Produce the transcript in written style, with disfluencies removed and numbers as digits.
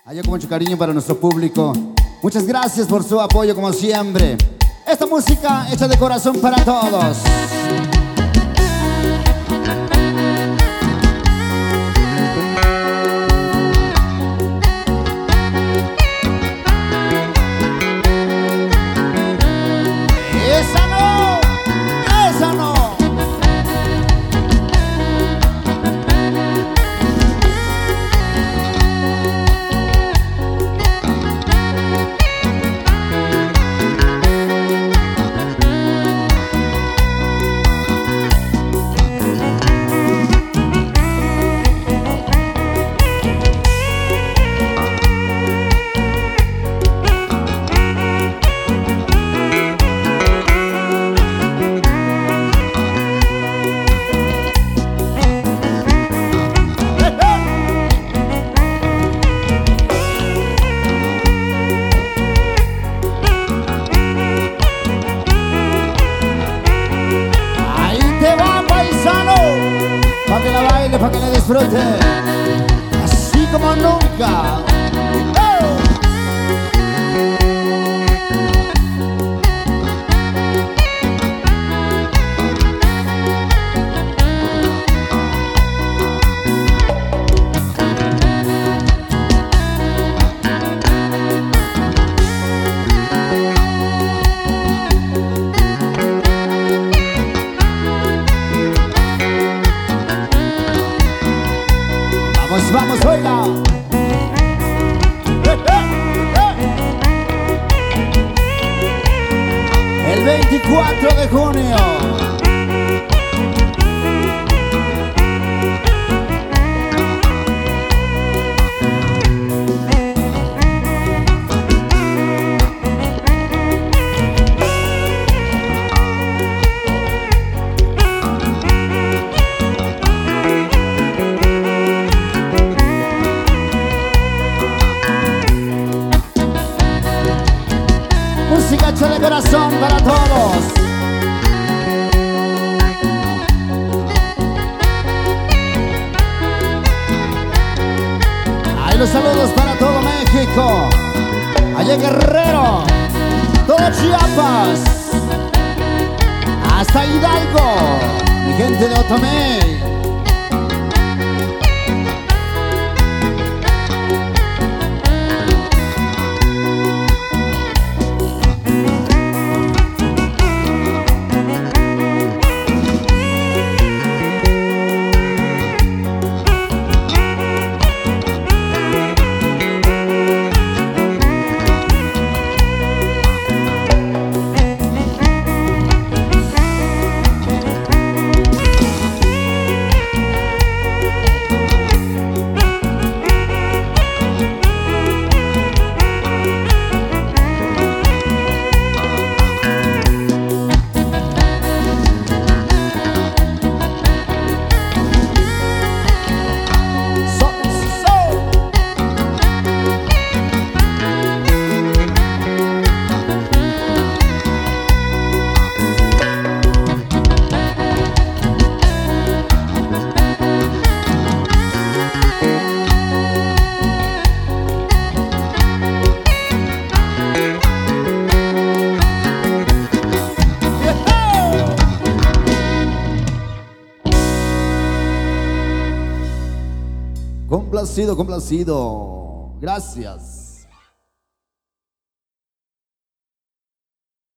Allá con mucho cariño para nuestro público. Muchas gracias por su apoyo como siempre. Esta música hecha de corazón para todos. Esa no, esa no. Pa' que la baile, pa' que la disfrute, así como nunca. Vamos, oiga. El 24 de junio. Música hecha de corazón para todos. Ahí los saludos para todo México. Allá Guerrero, todo Chiapas, hasta Hidalgo, mi gente de Otomé. Complacido, complacido. Gracias.